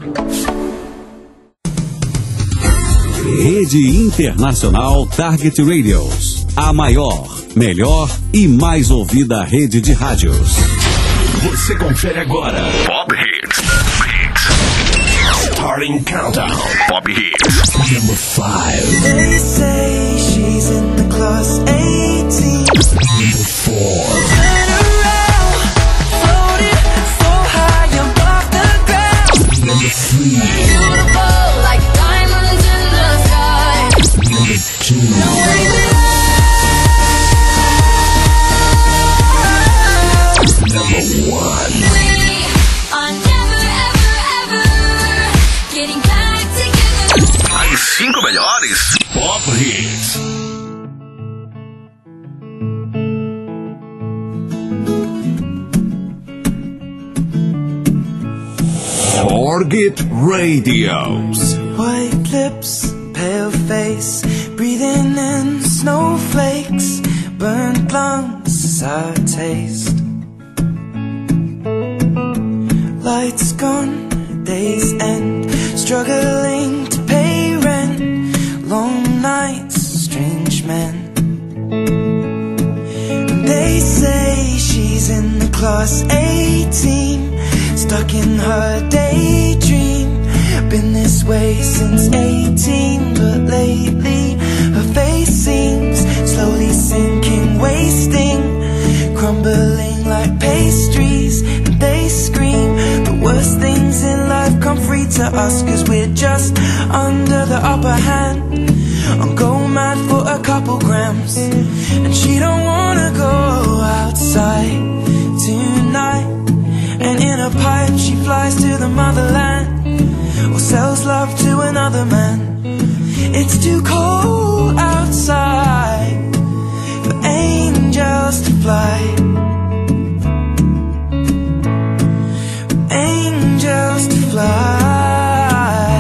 Rede Internacional Target Radios. A maior, melhor e mais ouvida rede de rádios. Você confere agora Pop Hits. Starting Countdown. Pop Hits. Number 5. They say she's in the class 18. Number 4. Turn around, floating so high above the ground. Number 3. Beautiful like diamonds in the sky. Number 2. No way Number 1. we are never ever ever getting back together. As 5 melhores Pop Hits. Target Radios. White lips, pale face, breathing in snowflakes, burnt lungs as I taste. Lights gone, days end, struggling to pay rent, long nights, strange men. They say she's in the class 18, stuck in her daydream. Been this way since 18, but lately her face seems slowly sinking, wasting, crumbling like pastries. And they scream the worst things in life come free to us, 'cause we're just under the upper hand. I'm going mad for a couple grams, and she don't wanna go outside tonight. And in a pipe she flies to the motherland, or sells love to another man. It's too cold outside for angels to fly, for angels to fly.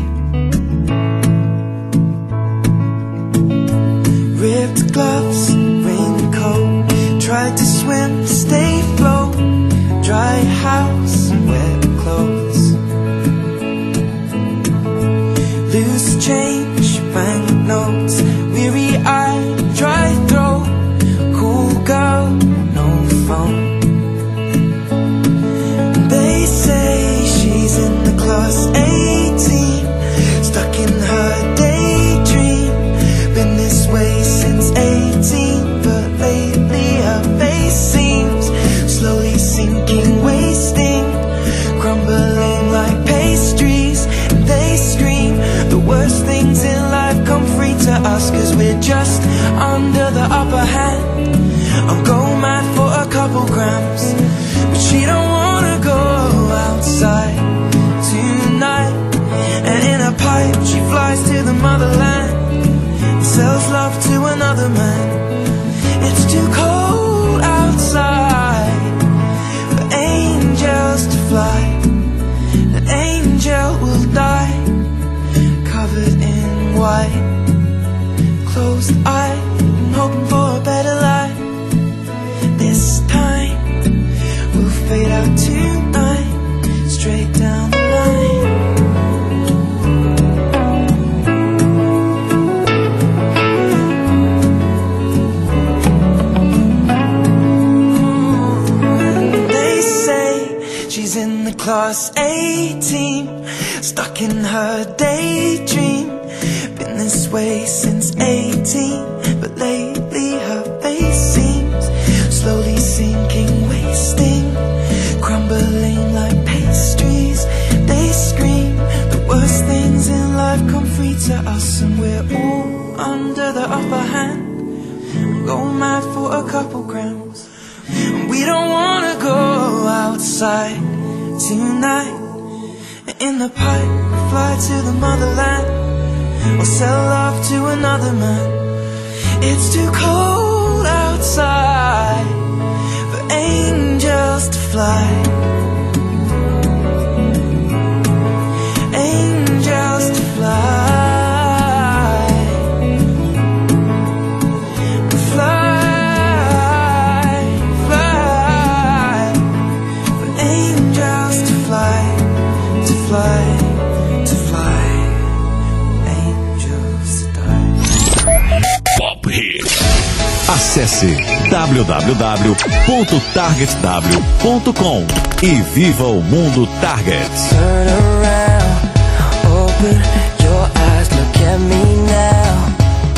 Ripped gloves, raincoat, tried to swim, stay afloat. Dry house, wet clothes, loose change, banknotes, weary-eyed, dry throat, cool girl, no phone. They say she's in the class 18, stuck in her daydream. Been this way since 18, but lately her face seems slowly sinking, wasting, crumbling like pastries. And they scream the worst things in life come free to us, 'cause we're just under the upper hand. I'm going mad for a couple grams, but she don't wanna go outside tonight. And in a pipe she flies to the motherland, and sells love to another man. It's too cold outside for angels to fly. An angel will die, covered in white, closed eye, and hoping for a better life. This time we'll fade out tonight, straight down the line. She's in the class 18, stuck in her daydream. Been this way since 18, but lately her face seems slowly sinking, wasting, crumbling like pastries. They scream the worst things in life come free to us, and we're all under the upper hand. Going mad for a couple grams, and we don't wanna go outside tonight. In the pipe we fly to the motherland, or sell love to another man. It's too cold outside for angels to fly, angels to fly. To angels die. Pop Hits. Acesse www.targetw.com e viva o mundo Target. Turn around, open your eyes, look at me now.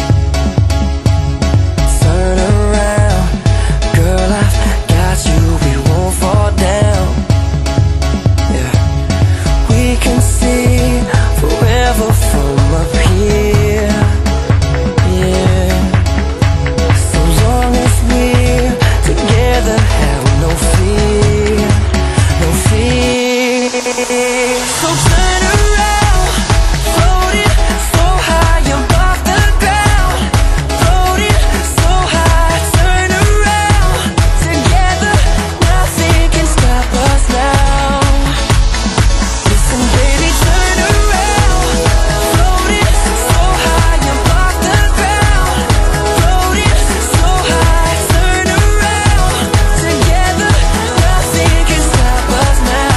Turn around, girl, I've got you, we won't fall down. Yeah, we can see forever from up here. Yeah, so long as we're together, have no fear, no fear. So turn around, floating so high above the ground, floating so high. Turn around, together, nothing can stop us now. Listen, baby, turn around, floating so high above the ground, floating so high. Turn around, together, nothing can stop us now.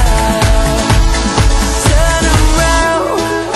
Turn around,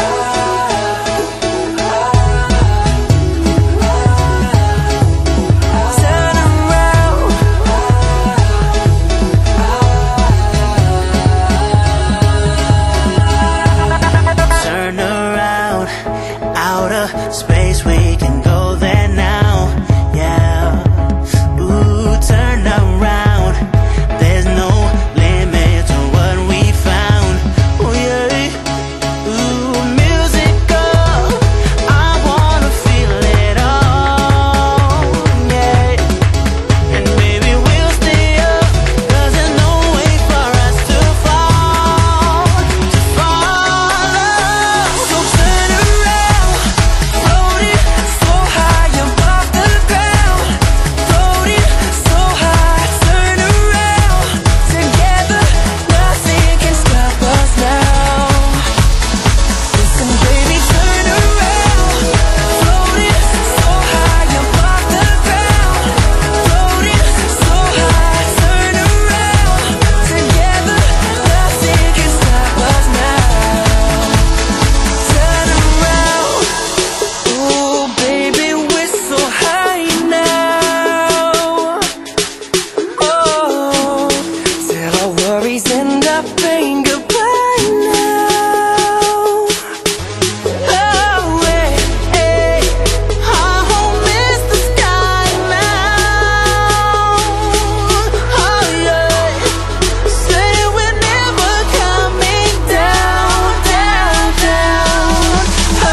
turn around, outer space, we can go there now, yeah. Ooh, turn around, there's no limit to what we found, oh yeah. Ooh, musical, I wanna feel it all, yeah. And baby, we'll stay up, 'cause there's no way for us to fall, to fall. So turn around, floating so high above the ground, floating so high. Turn around, together, nothing can stop us now. Listen, baby, turn around, floating so high above the ground, floating so high. Turn around, together, nothing can stop us now. Turn around, ooh, baby, we're so high now. Oh, till our worries end up saying goodbye now. Oh, hey, hey, our home is the sky now. Oh, yeah, say we're never coming down, down, down. Oh,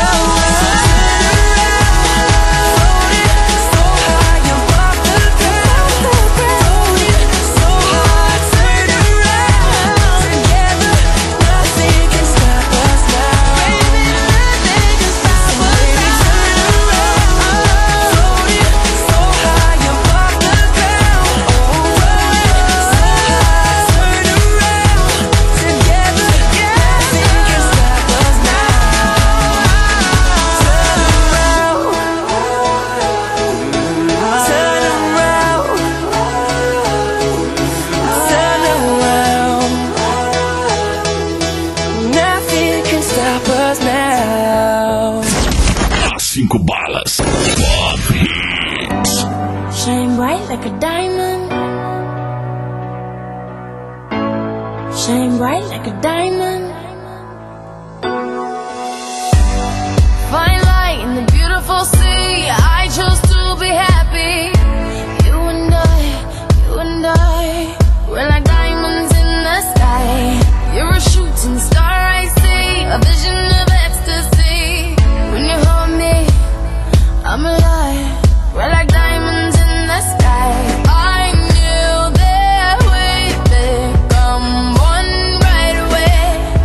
floating so high above the ground, floating so high. Turn around, together, nothing can stop us now. Baby, nothing can stop us now. Turn around, floating so high above the ground, floating so high. Turn around, together, nothing can stop us now. Turn around, turn around, turn around. Nothing can stop us now. As 5 balas. Pop Hits. Shine bright like a diamond. Shine bright like a diamond. Fine light in the beautiful sea. I chose to be happy. You and I, we're like diamonds in the sky. You're a shooting star, I see, a vision of ecstasy. When you hold me, I'm alive. We're like diamonds in the sky. I knew that we'd become one right away.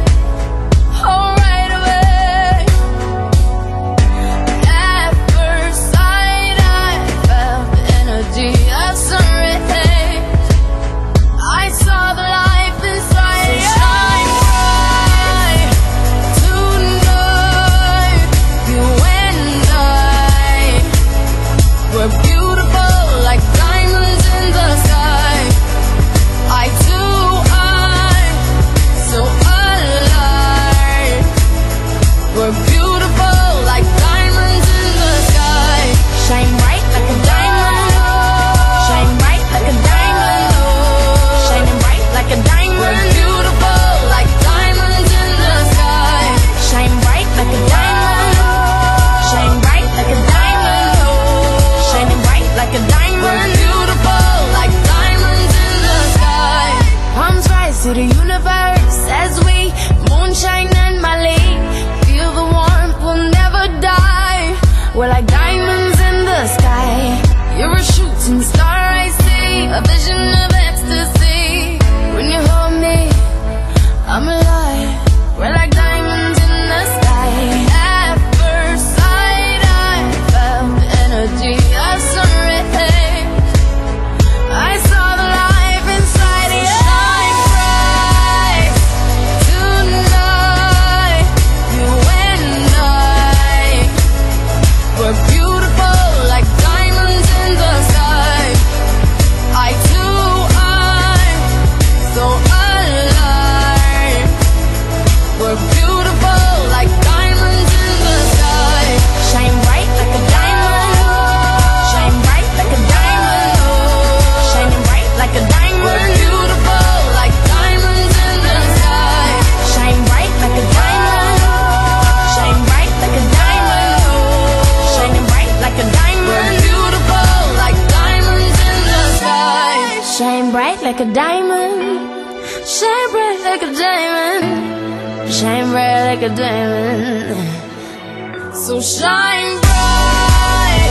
like a diamond. Shine bright like a diamond. Shine bright like a diamond. So shine bright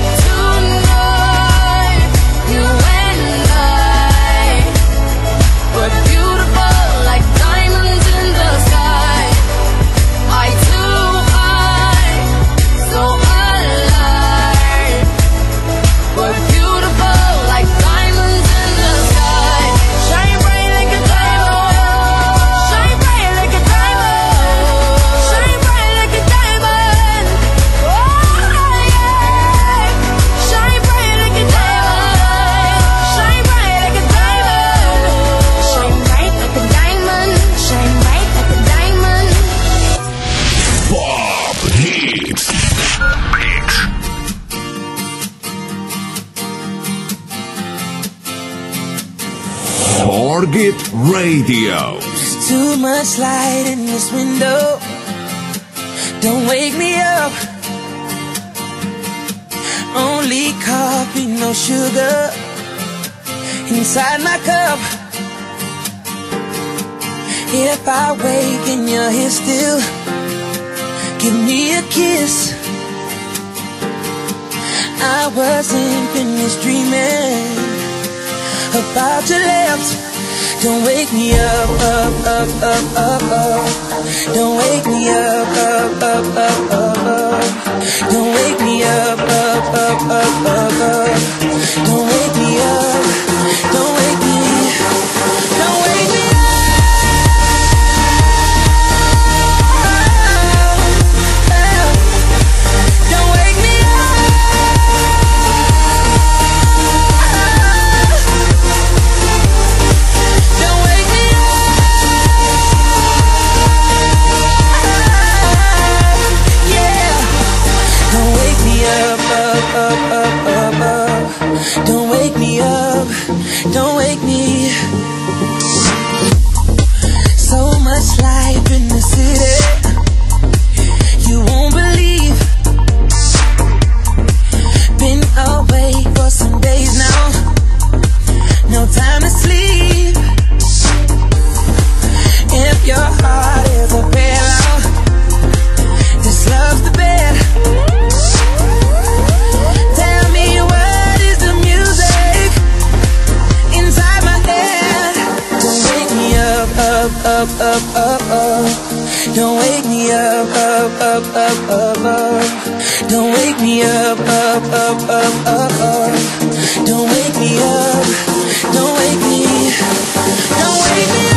tonight. You and I were beautiful like diamonds in the sky. Eye to eye, so alive. We're beautiful like diamonds in the sky. Shine bright like a diamond. Shine bright like a diamond. Shine bright like a diamond. Oh yeah. Shine bright like a diamond. Shine bright like a diamond. Shine bright like a diamond. Shine bright like a diamond. Pop Hits. Target Radio. Too much light in this window. Don't wake me up. Only coffee, no sugar inside my cup. If I wake and you're here still, give me a kiss. I wasn't finished dreaming about your lips. Don't wake me up, up, up, up, up, up. Don't wake me up, up, up, up, up, up. Don't wake me up, up, up, up, up, up. Don't wake me up, don't wake me, don't wake me up. Don't wake me Don't wake me up, don't wake me. So much life in the city, you won't believe. Been away for some days now, no time to sleep. If your heart is a pillow, this love's the bed. Up, up, up, up. Don't wake me up, up, up, up, up, up. Don't wake me up, up, up, up, up, up. Don't wake me up, don't wake me, don't wake me up.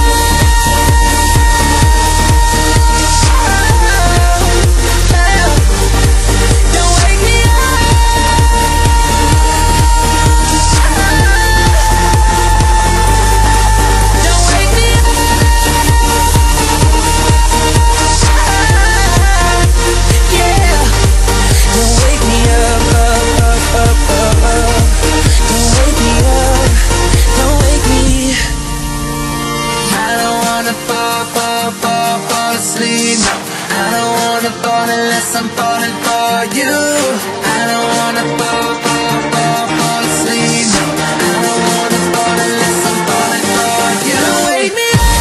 Unless I'm falling for you, I don't wanna fall asleep. No, I don't wanna fall unless I'm falling for you. Don't wake me up.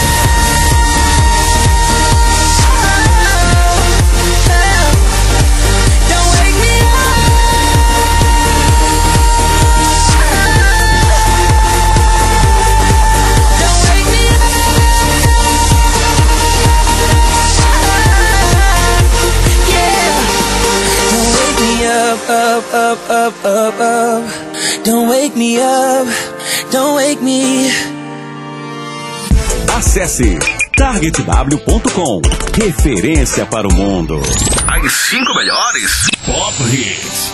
Don't wake me up. Don't wake me up. Up, up, up, up, up. Don't wake me up, don't wake me. Acesse targetw.com. Referência para o mundo. As 5 melhores Pop Hits.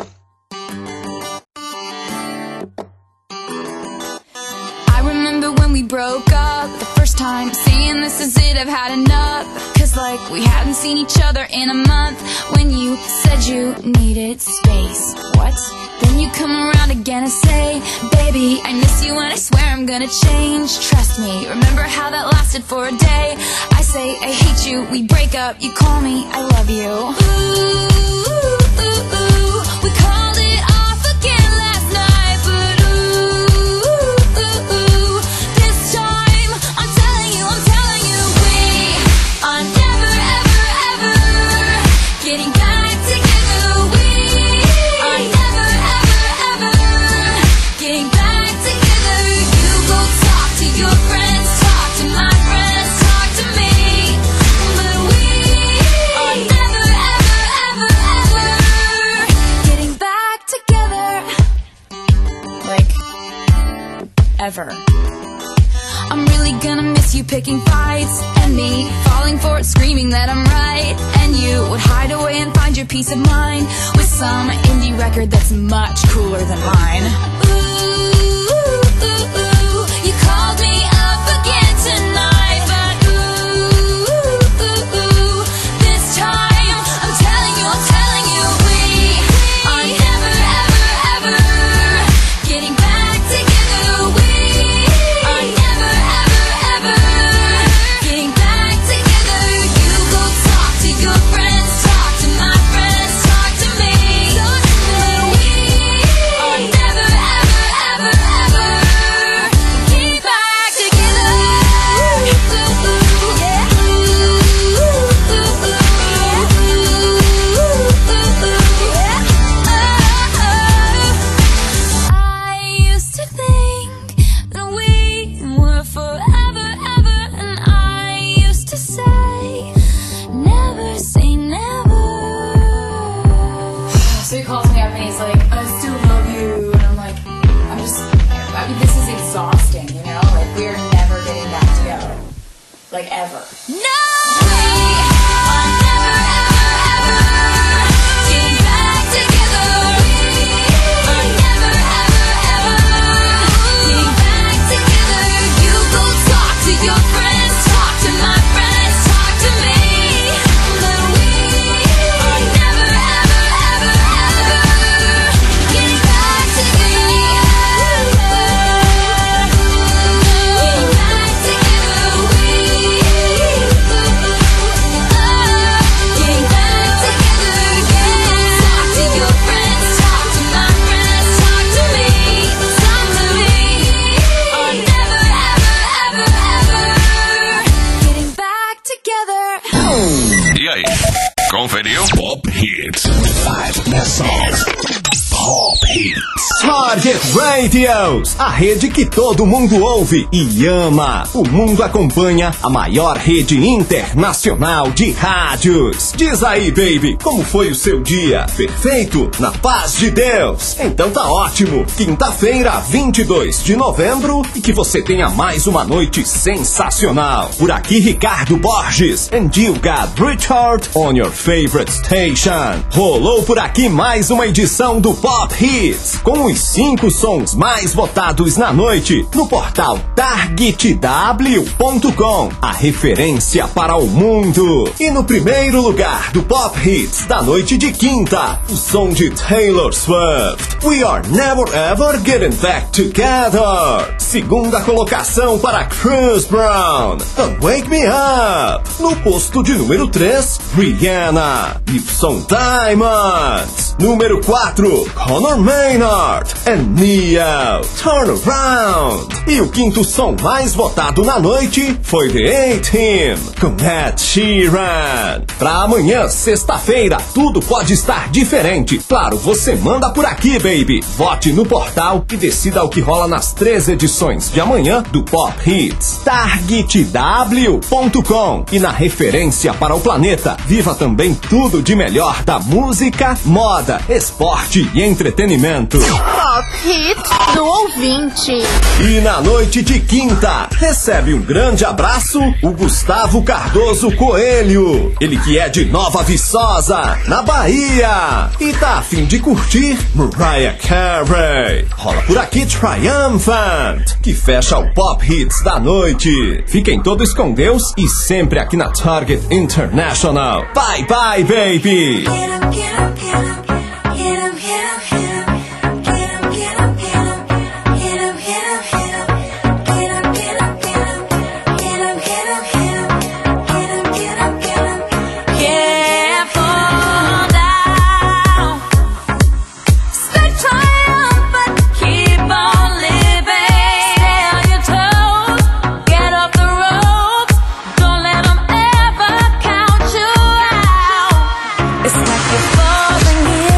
I remember when we broke up the first time, saying this is it, I've had enough. Cause like we hadn't seen each other in a month. When you said you needed space, what? Then you come around again and say, baby, I miss you and I swear I'm gonna change. Trust me, remember how that lasted for a day? I say I hate you, we break up, you call me, I love you. Ooh, ooh, ooh, we called it off again last night. But ooh, ooh, ooh, ever. I'm really gonna miss you picking fights, and me falling for it, screaming that I'm right. And you would hide away and find your peace of mind with some indie record that's much cooler than mine. Ooh, ooh, ooh, you called me up again tonight, but ooh, ooh, ooh, this time I'm telling you, we are never, ever, ever getting back together. We are never, ever, ever getting back together. You go talk to your friends, talk to my friends, talk to me. But we are never, ever, ever, ever getting back together. I used to think that we were forever, ever, and I used to say, never say never. So he calls me up and he's like, I still love you, and I'm like, I mean, this is exhausting, you know? Like, we're never getting back together. Like, ever. No! We are never, ever, ever getting back together. We are never, ever, ever getting back together. You go talk to your friends, talk to my friends, talk to me. But we are never, ever, ever, ever getting back together. Getting back together. We getting back together. Talk to your friends, talk to my friends, talk to me. Talk to me. Are never, ever, ever, ever getting back together. E aí, conferiu? Pop Hits. 5 Songs. Pop Hits. Target Radios, a rede que todo mundo ouve e ama. O mundo acompanha a maior rede internacional de rádios. Diz aí, baby, como foi o seu dia? Perfeito? Na paz de Deus? Então tá ótimo. Quinta-feira, 22 de novembro, e que você tenha mais uma noite sensacional. Por aqui, Ricardo Borges, and you got Richard on your favorite station. Rolou por aqui mais uma edição do Pop Hits, com os 5 sons mais votados na noite, no portal targetw.com, a referência para o mundo. E no primeiro lugar do Pop Hits da noite de quinta, o som de Taylor Swift, We Are Never Ever Getting Back Together. Segunda colocação para Chris Brown, Don't Wake Me Up. No posto de número 3, Rihanna e o som Diamonds. Número 4, Conor Maynard and Neo, Turn Around. E o quinto som mais votado na noite foi The A-Team, com Ed Sheeran. Pra amanhã, sexta-feira, tudo pode estar diferente. Claro, você manda por aqui, baby. Vote no portal e decida o que rola nas 3 edições de amanhã do Pop Hits. targetw.com. E na referência para o planeta, viva também tudo de melhor da música, moda, esporte e entretenimento. Pop Hits do ouvinte. E na noite de quinta, recebe um grande abraço o Gustavo Cardoso Coelho. Ele que é de Nova Viçosa, na Bahia, e tá a fim de curtir Mariah Carey. Rola por aqui Triumphant, que fecha o Pop Hits da noite. Fiquem todos com Deus e sempre aqui na Target International. Bye bye, baby. It's like you're falling in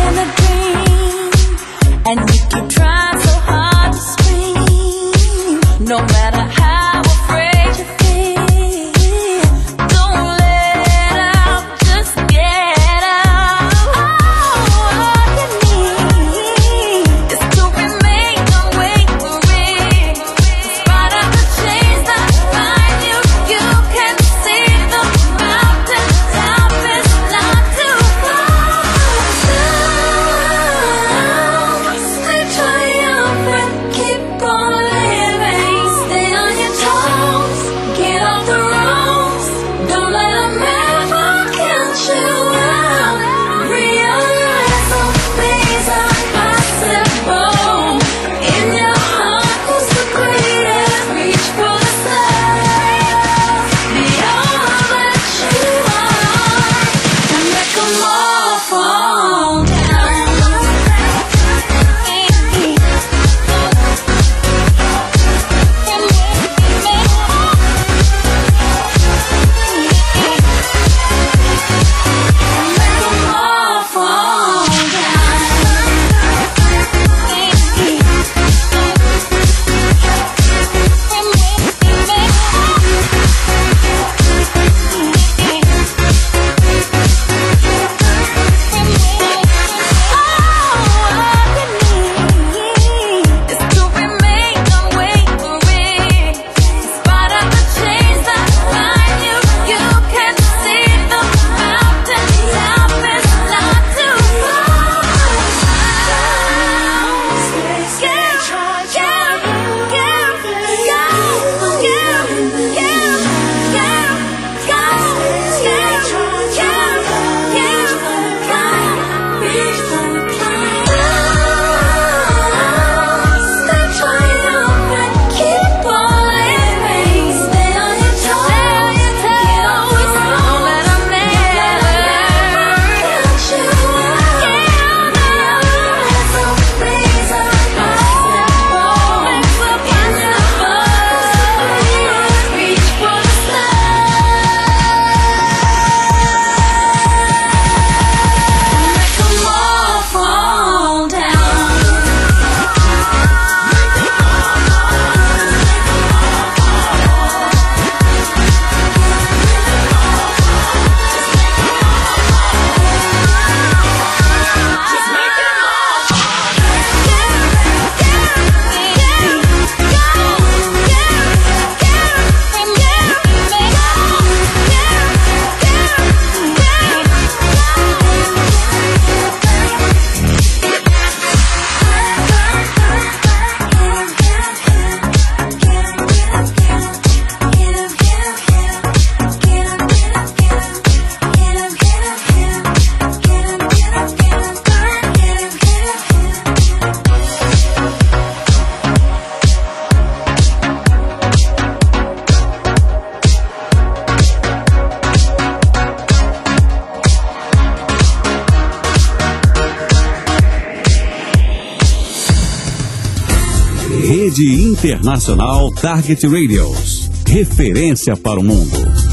Rede Internacional Target Radios. Referência para o mundo.